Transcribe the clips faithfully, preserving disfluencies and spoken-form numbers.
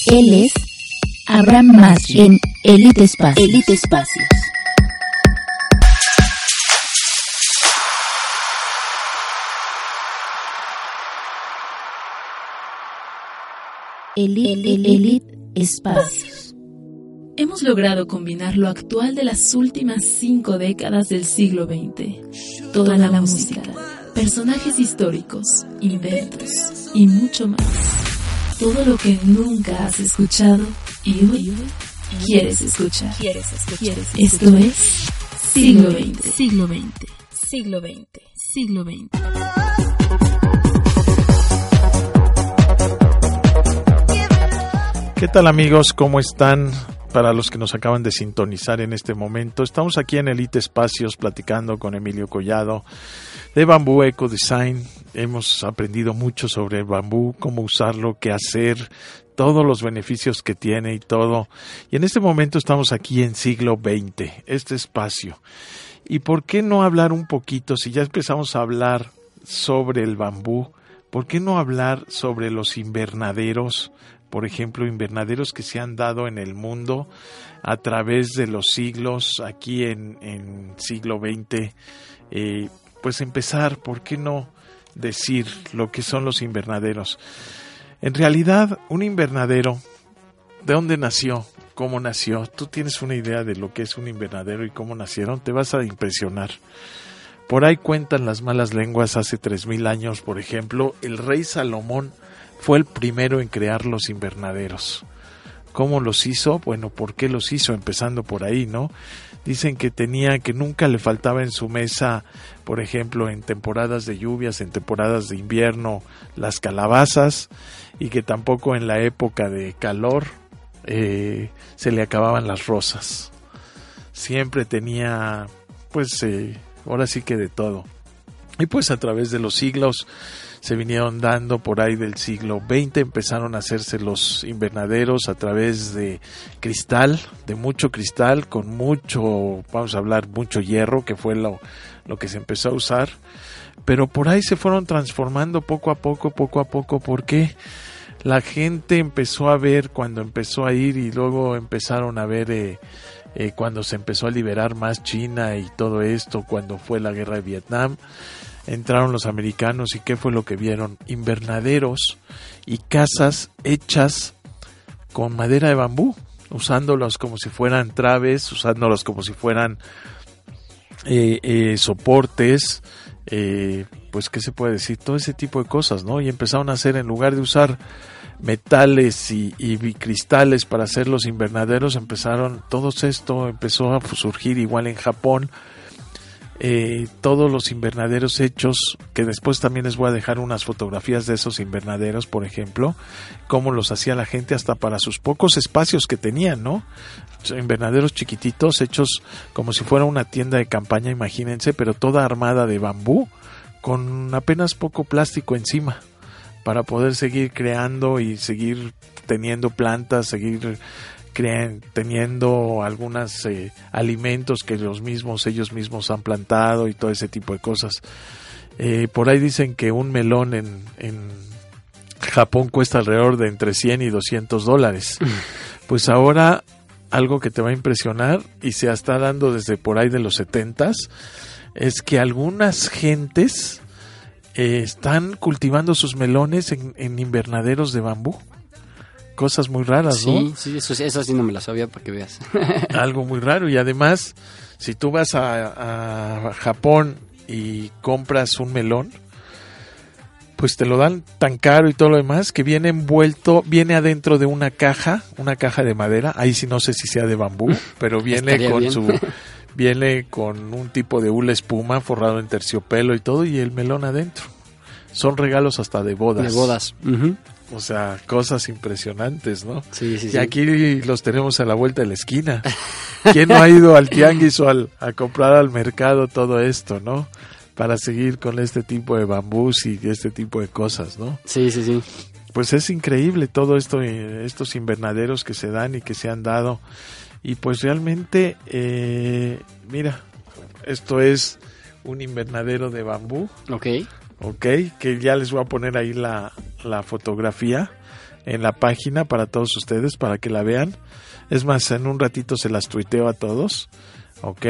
Él es Abraham Masri en Elite Espacios. Elite Espacios. Elite, Elite Espacios. Hemos logrado combinar lo actual de las últimas cinco décadas del siglo veinte. Toda la, la música, personajes históricos, inventos y mucho más. Todo lo que nunca has escuchado y hoy quieres escuchar. ¿Quieres escuchar? Esto es Siglo veinte. Siglo veinte. Siglo veinte. Siglo veinte. ¿Qué tal, amigos? ¿Cómo están? Para los que nos acaban de sintonizar en este momento, estamos aquí en Elite Espacios platicando con Emilio Collado de Bamboo Eco Design. Hemos aprendido mucho sobre el bambú, cómo usarlo, qué hacer, todos los beneficios que tiene y todo. Y en este momento estamos aquí en Siglo veinte, este espacio. ¿Y por qué no hablar un poquito, si ya empezamos a hablar sobre el bambú, por qué no hablar sobre los invernaderos? Por ejemplo, invernaderos que se han dado en el mundo a través de los siglos, aquí en, en siglo veinte. Eh, pues empezar, ¿por qué no decir lo que son los invernaderos? En realidad, un invernadero, ¿de dónde nació? ¿Cómo nació? Tú tienes una idea de lo que es un invernadero y cómo nacieron, te vas a impresionar. Por ahí cuentan las malas lenguas, hace tres mil años, por ejemplo, el rey Salomón fue el primero en crear los invernaderos. ¿Cómo los hizo? Bueno, ¿por qué los hizo? Empezando por ahí, ¿no? Dicen que tenía, que nunca le faltaba en su mesa, por ejemplo, en temporadas de lluvias, en temporadas de invierno, las calabazas, y que tampoco en la época de calor eh, se le acababan las rosas. Siempre tenía, pues, eh, ahora sí que de todo. Y pues a través de los siglos se vinieron dando, por ahí del siglo veinte empezaron a hacerse los invernaderos a través de cristal, de mucho cristal, con mucho, vamos a hablar, mucho hierro, que fue lo, lo que se empezó a usar, pero por ahí se fueron transformando poco a poco, poco a poco, porque la gente empezó a ver cuando empezó a ir y luego empezaron a ver eh, eh, cuando se empezó a liberar más China y todo esto, cuando fue la guerra de Vietnam. Entraron los americanos y ¿qué fue lo que vieron? Invernaderos y casas hechas con madera de bambú, usándolos como si fueran traves, usándolos como si fueran eh, eh, soportes, eh, pues ¿qué se puede decir? Todo ese tipo de cosas, ¿no? Y empezaron a hacer, en lugar de usar metales y, y cristales para hacer los invernaderos, empezaron, todo esto empezó a surgir igual en Japón. Eh, todos los invernaderos hechos, que después también les voy a dejar unas fotografías de esos invernaderos, por ejemplo, cómo los hacía la gente hasta para sus pocos espacios que tenían, ¿no? Invernaderos chiquititos hechos como si fuera una tienda de campaña, imagínense, pero toda armada de bambú con apenas poco plástico encima para poder seguir creando y seguir teniendo plantas, seguir Creen, teniendo algunos eh, alimentos que los mismos ellos mismos han plantado y todo ese tipo de cosas. Eh, por ahí dicen que un melón en, en Japón cuesta alrededor de entre cien y doscientos dólares. Pues ahora algo que te va a impresionar y se está dando desde por ahí de los setentas es que algunas gentes eh, están cultivando sus melones en, en invernaderos de bambú. Cosas muy raras, ¿no? Sí, sí, eso, eso sí no me lo sabía, para que veas. Algo muy raro, y además, si tú vas a, a Japón y compras un melón, pues te lo dan tan caro y todo lo demás, que viene envuelto, viene adentro de una caja, una caja de madera, ahí sí no sé si sea de bambú, pero viene Estaría con bien. su, viene con un tipo de hula espuma forrado en terciopelo y todo, y el melón adentro. Son regalos hasta de bodas. De bodas. Uh-huh. O sea, cosas impresionantes, ¿no? Sí, sí, y sí. aquí los tenemos a la vuelta de la esquina. ¿Quién no ha ido al tianguis o al, a comprar al mercado todo esto, no? Para seguir con este tipo de bambús y este tipo de cosas, ¿no? Sí, sí, sí. Pues es increíble todo esto, estos invernaderos que se dan y que se han dado. Y pues realmente, eh, mira, esto es un invernadero de bambú. Ok. Ok, que ya les voy a poner ahí la, la fotografía. en la página para todos ustedes, para que la vean. Es más, en un ratito se las tuiteo a todos, ¿ok?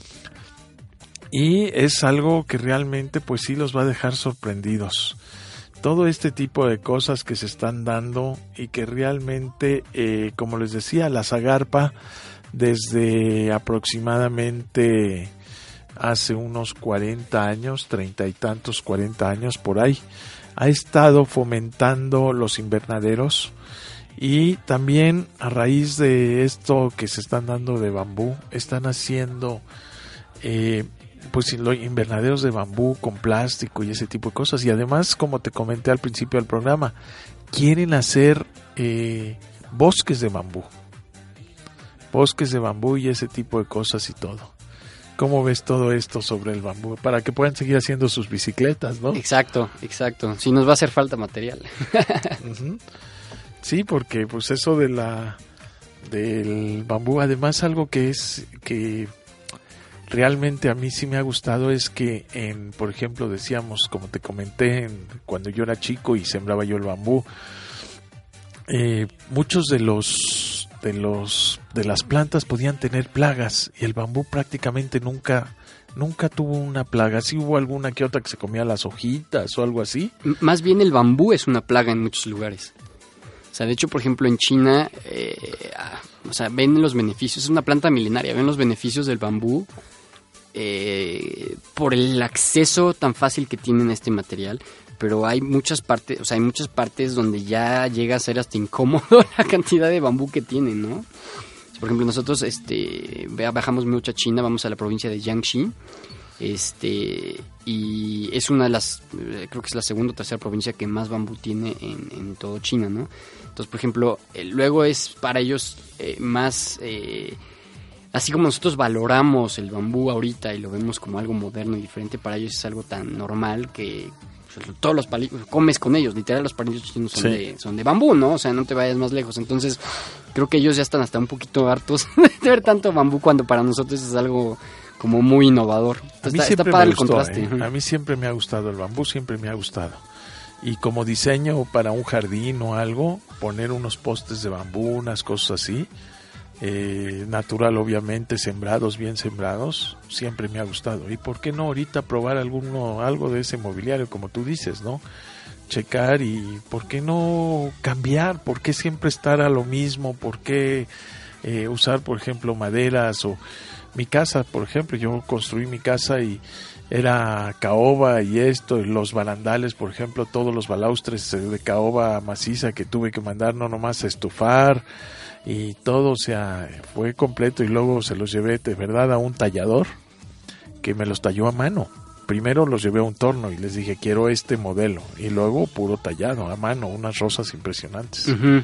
Y es algo que realmente pues sí los va a dejar sorprendidos. Todo este tipo de cosas que se están dando y que realmente, eh, como les decía, la Zagarpa desde aproximadamente hace unos cuarenta años, treinta y tantos, cuarenta años por ahí, ha estado fomentando los invernaderos. Y también a raíz de esto que se están dando de bambú, están haciendo eh, pues los invernaderos de bambú con plástico y ese tipo de cosas. Y además, como te comenté al principio del programa, quieren hacer eh, bosques de bambú. Bosques de bambú y ese tipo de cosas y todo. ¿Cómo ves todo esto sobre el bambú? Para que puedan seguir haciendo sus bicicletas, ¿no? Exacto, exacto. Sí, nos va a hacer falta material. Uh-huh. Sí, porque pues eso de la del bambú, además algo que es que realmente a mí sí me ha gustado es que en, por ejemplo, decíamos, como te comenté, en, cuando yo era chico y sembraba yo el bambú, eh, muchos de los de los de las plantas podían tener plagas y el bambú prácticamente nunca nunca tuvo una plaga. Sí hubo alguna que otra que se comía las hojitas o algo así. M- más bien el bambú es una plaga en muchos lugares. O sea, de hecho, por ejemplo, en China, eh, o sea, ven los beneficios, es una planta milenaria, ven los beneficios del bambú eh, por el acceso tan fácil que tienen a este material, pero hay muchas partes, o sea, hay muchas partes donde ya llega a ser hasta incómodo la cantidad de bambú que tienen, ¿no? Por ejemplo, nosotros este, bajamos mucho a China, vamos a la provincia de Jiangxi, este y es una de las, creo que es la segunda o tercera provincia que más bambú tiene en, en todo China, ¿no? Entonces, por ejemplo, eh, luego es para ellos eh, más, eh, así como nosotros valoramos el bambú ahorita y lo vemos como algo moderno y diferente, para ellos es algo tan normal que pues, todos los palillos, comes con ellos, literal los palillos chinos son, sí. de, son de bambú, ¿no? O sea, no te vayas más lejos. Entonces, creo que ellos ya están hasta un poquito hartos de ver tanto bambú cuando para nosotros es algo como muy innovador. A mí está, siempre está padre me el gustó, contraste. ¿eh? A mí siempre me ha gustado el bambú, siempre me ha gustado. Y como diseño para un jardín o algo, poner unos postes de bambú, unas cosas así, eh, natural obviamente, sembrados, bien sembrados, siempre me ha gustado. Y por qué no ahorita probar alguno, algo de ese mobiliario, como tú dices, ¿no? Checar y por qué no cambiar, por qué siempre estar a lo mismo, por qué eh, usar, por ejemplo, maderas o... Mi casa, por ejemplo, yo construí mi casa y era caoba y esto, y los barandales, por ejemplo, todos los balaustres de caoba maciza que tuve que mandar no nomás a estufar y todo, o sea, fue completo y luego se los llevé de verdad a un tallador que me los talló a mano. Primero los llevé a un torno y les dije, quiero este modelo, y luego puro tallado a mano, unas rosas impresionantes. Uh-huh.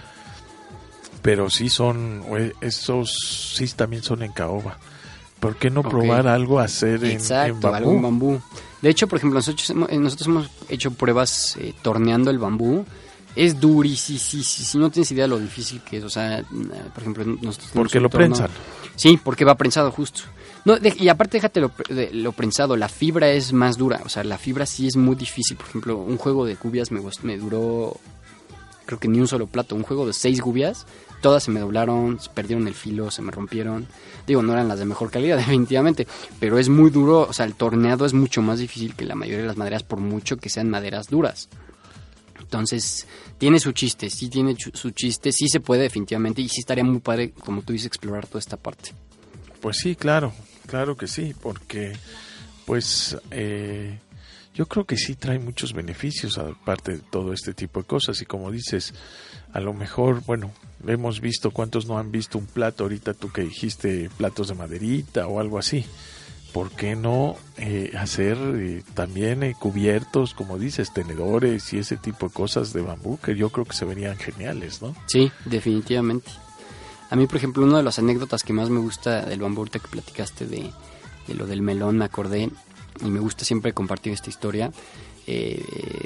Pero sí son, esos sí también son en caoba. ¿Por qué no okay. probar algo a hacer en, Exacto, en bambú? algún bambú? De hecho, por ejemplo, nosotros hemos, nosotros hemos hecho pruebas eh, torneando el bambú. Es durísimo, sí, sí, sí, no tienes idea de lo difícil que es. O sea, por ejemplo, nosotros... Porque lo torno, prensan. Sí, porque va prensado justo. No, de, y aparte, déjate lo, de, lo prensado, la fibra es más dura. O sea, la fibra sí es muy difícil. Por ejemplo, un juego de cubias me, me duró, creo que ni un solo plato. Un juego de seis cubias, todas se me doblaron, se perdieron el filo, se me rompieron. Digo, no eran las de mejor calidad, definitivamente, pero es muy duro. O sea, el torneado es mucho más difícil que la mayoría de las maderas, por mucho que sean maderas duras. Entonces, tiene su chiste, sí tiene ch- su chiste, sí se puede definitivamente, y sí estaría muy padre, como tú dices, explorar toda esta parte. Pues sí, claro, claro que sí, porque pues eh, yo creo que sí trae muchos beneficios aparte de todo este tipo de cosas, y como dices, a lo mejor, bueno, hemos visto, ¿cuántos no han visto un plato? Ahorita tú que dijiste platos de maderita o algo así. ¿Por qué no eh, hacer eh, también eh, cubiertos, como dices, tenedores y ese tipo de cosas de bambú, que yo creo que se verían geniales, ¿no? Sí, definitivamente. A mí, por ejemplo, una de las anécdotas que más me gusta del bambú, ahorita que platicaste de, de lo del melón, me acordé, y me gusta siempre compartir esta historia. Eh,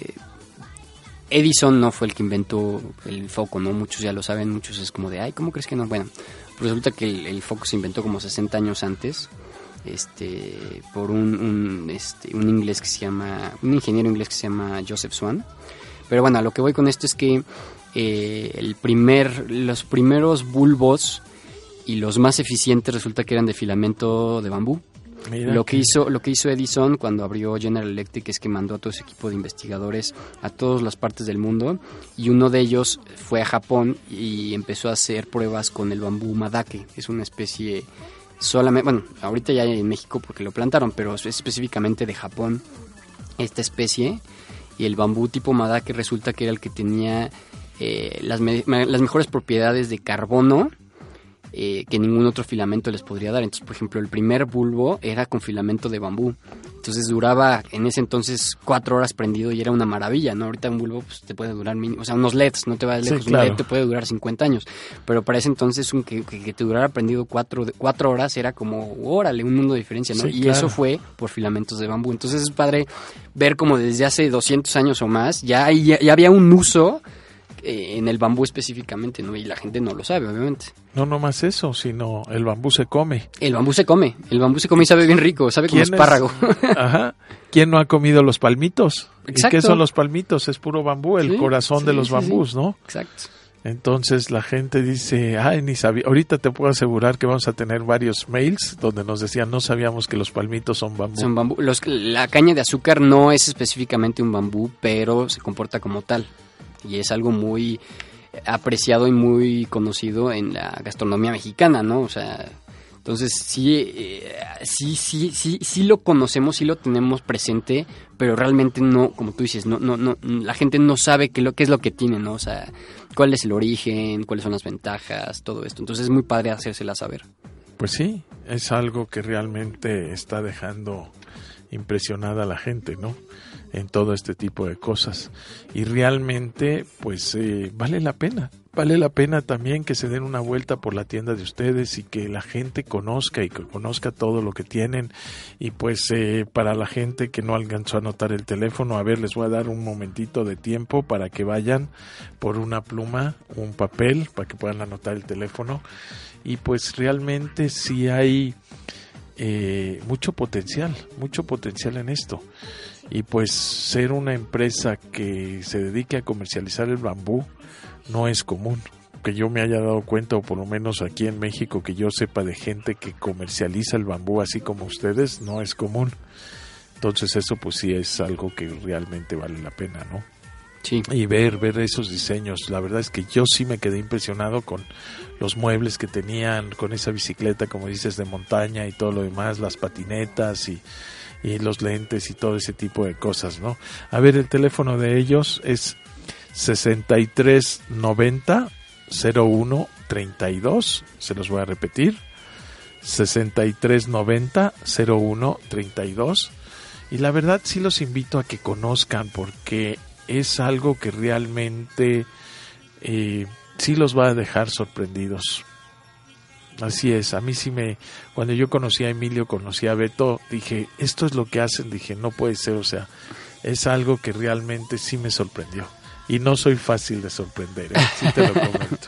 Edison no fue el que inventó el foco, ¿no? Muchos ya lo saben, muchos es como de, ay, ¿cómo crees que no? Bueno, pues resulta que el, el foco se inventó como sesenta años antes, este por un, un este un inglés que se llama un ingeniero inglés que se llama Joseph Swan. Pero bueno, a lo que voy con esto es que eh, el primer, los primeros bulbos y los más eficientes resulta que eran de filamento de bambú. Mira lo que hizo lo que hizo Edison cuando abrió General Electric es que mandó a todo ese equipo de investigadores a todas las partes del mundo, y uno de ellos fue a Japón y empezó a hacer pruebas con el bambú Madake. Es una especie solamente, bueno, ahorita ya hay en México porque lo plantaron, pero es específicamente de Japón esta especie, y el bambú tipo Madake resulta que era el que tenía eh, las, me- las mejores propiedades de carbono Eh, que ningún otro filamento les podría dar. Entonces, por ejemplo, el primer bulbo era con filamento de bambú. Entonces duraba en ese entonces cuatro horas prendido y era una maravilla, ¿no? Ahorita un bulbo pues, te puede durar, mínimo, o sea, unos L E Ds, no te va lejos, sí, claro. Un L E D te puede durar cincuenta años. Pero para ese entonces un que, que, que te durara prendido cuatro, cuatro horas era como, órale, un mundo de diferencia, ¿no? Sí, y claro. Eso fue por filamentos de bambú. Entonces es padre ver como desde hace doscientos años o más ya, ya, ya había un uso en el bambú específicamente, ¿no? Y la gente no lo sabe, obviamente. No nomás eso, sino el bambú se come. El bambú se come, el bambú se come y sabe bien rico, sabe como espárrago. Es? Ajá. ¿Quién no ha comido los palmitos? Exacto. ¿Y qué son los palmitos? Es puro bambú, el sí, corazón sí, de los sí, bambús, sí. ¿no? Exacto. Entonces la gente dice, ay, ni sabía. Ahorita te puedo asegurar que vamos a tener varios mails donde nos decían, no sabíamos que los palmitos son bambú. Son bambú. Los, la caña de azúcar no es específicamente un bambú, pero se comporta como tal. Y es algo muy apreciado y muy conocido en la gastronomía mexicana, ¿no? O sea, entonces sí, eh, sí, sí, sí, sí lo conocemos, sí lo tenemos presente, pero realmente no, como tú dices, no, no, no, la gente no sabe qué, lo, qué es lo que tiene, ¿no? O sea, cuál es el origen, cuáles son las ventajas, todo esto. Entonces es muy padre hacérsela saber. Pues sí, es algo que realmente está dejando impresionada a la gente, ¿no? En todo este tipo de cosas. Y realmente, pues, eh, vale la pena. Vale la pena también que se den una vuelta por la tienda de ustedes y que la gente conozca y que conozca todo lo que tienen. Y pues, eh, para la gente que no alcanzó a anotar el teléfono, a ver, les voy a dar un momentito de tiempo para que vayan por una pluma, un papel, para que puedan anotar el teléfono. Y pues, realmente sí hay eh, mucho potencial, mucho potencial en esto. Y pues ser una empresa que se dedique a comercializar el bambú no es común. Que yo me haya dado cuenta, o por lo menos aquí en México, que yo sepa de gente que comercializa el bambú así como ustedes, no es común. Entonces eso pues sí es algo que realmente vale la pena, ¿no? Sí. Y ver, ver esos diseños. La verdad es que yo sí me quedé impresionado con los muebles que tenían, con esa bicicleta, como dices, de montaña y todo lo demás, las patinetas y... y los lentes y todo ese tipo de cosas, ¿no? A ver, el teléfono de ellos es sesenta y tres noventa cero uno treinta y dos, se los voy a repetir, sesenta y tres noventa cero uno treinta y dos, y la verdad sí los invito a que conozcan porque es algo que realmente eh, sí los va a dejar sorprendidos. Así es, a mí sí me, cuando yo conocí a Emilio, conocí a Beto, dije, esto es lo que hacen, dije, no puede ser, o sea, es algo que realmente sí me sorprendió. Y no soy fácil de sorprender, ¿eh? Sí te lo comento.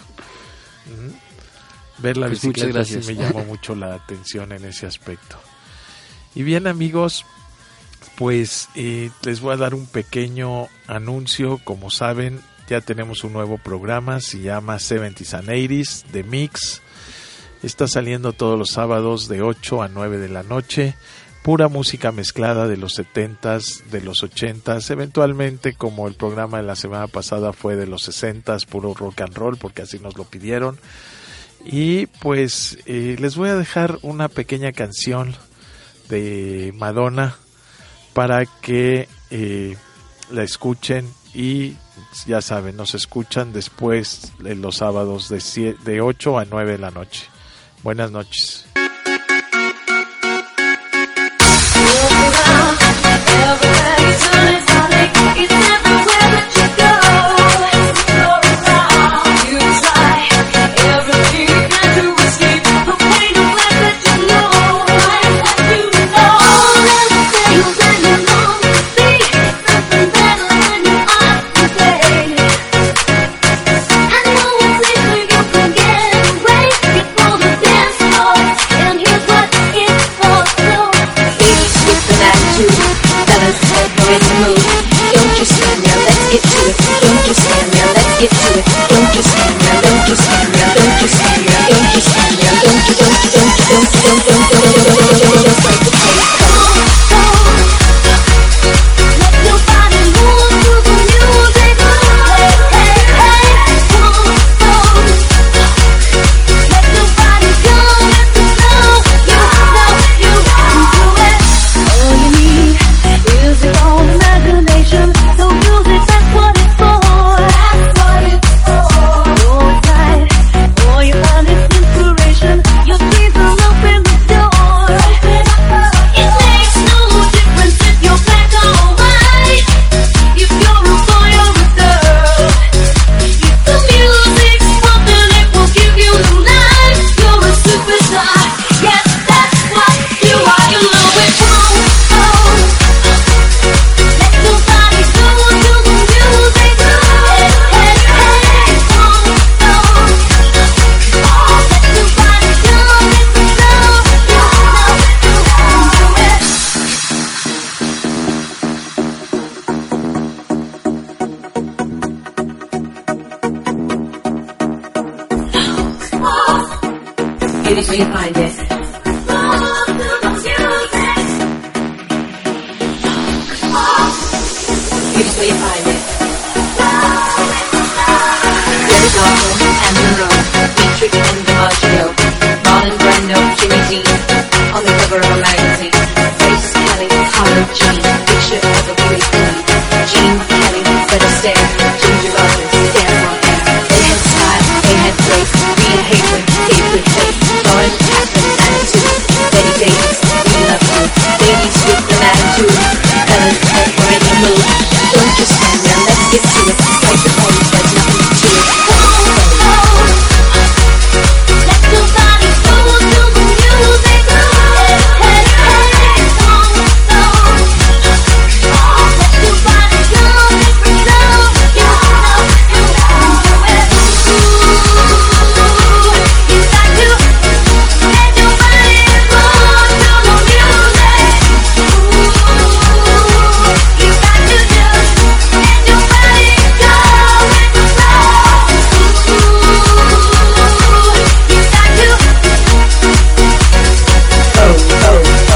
¿Mm? Ver la pues bicicleta sí me llamó mucho la atención en ese aspecto. Y bien, amigos, pues eh, les voy a dar un pequeño anuncio. Como saben, ya tenemos un nuevo programa, se llama seventies and eighties, The Mix. Está saliendo todos los sábados de ocho a nueve de la noche. Pura música mezclada de los setentas, de los ochentas. Eventualmente, como el programa de la semana pasada fue de los sesentas, puro rock and roll, porque así nos lo pidieron. Y pues eh, les voy a dejar una pequeña canción de Madonna para que eh, la escuchen. Y ya saben, nos escuchan después de los sábados de, siete, de ocho a nueve de la noche. Buenas noches. Fellas Here's where you find it. Here's where you find it. There's Marshall and Monroe, Dietrich and DiMaggio, Marlon Brando, Jimmy Dean, on the cover of a magazine. Grace Kelly, Harlow Jean, picture of a great queen. Jean Kelly, Fred Astaire, Ginger Rogers, Stan Montana. They had style, they had grace, Rita Hayworth, David Faith, Lauren Catherine, attitude. Betty Davis, we love you. Ladies with an attitude. Ellen, we're in the mood. Don't just stand there, let's get to it. Like the pose, there's nothing to it. Let the body move to the music. Hey, hey, song, song. Let the body go, different love. You know, you know it. You got to let your body move to the music. You got to just let your body go with the flow. You got to oh, oh, oh.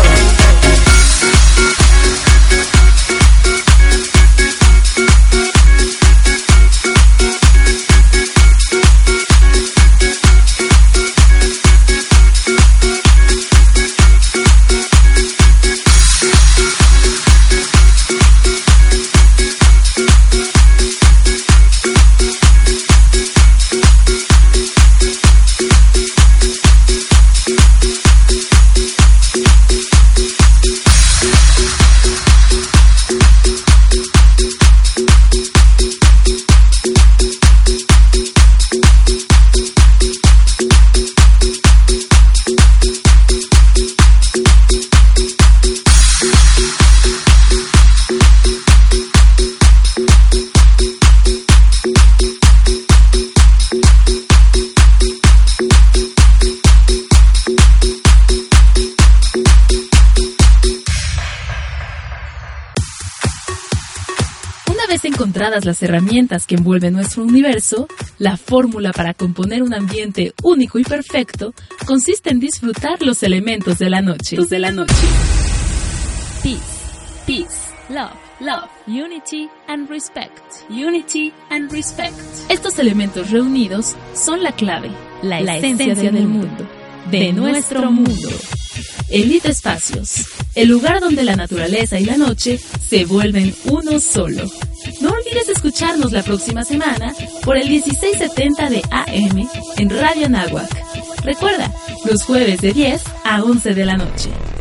Encontradas las herramientas que envuelven nuestro universo, la fórmula para componer un ambiente único y perfecto consiste en disfrutar los elementos de la noche. De la noche. Peace, peace, love, love, unity and respect, unity and respect. Estos elementos reunidos son la clave, la, la esencia, esencia del, del mundo, de, de nuestro mundo. Elite Espacios, el lugar donde la naturaleza y la noche se vuelven uno solo. No olvides escucharnos la próxima semana por el dieciséis setenta de A M en Radio Anáhuac. Recuerda, los jueves de diez a once de la noche.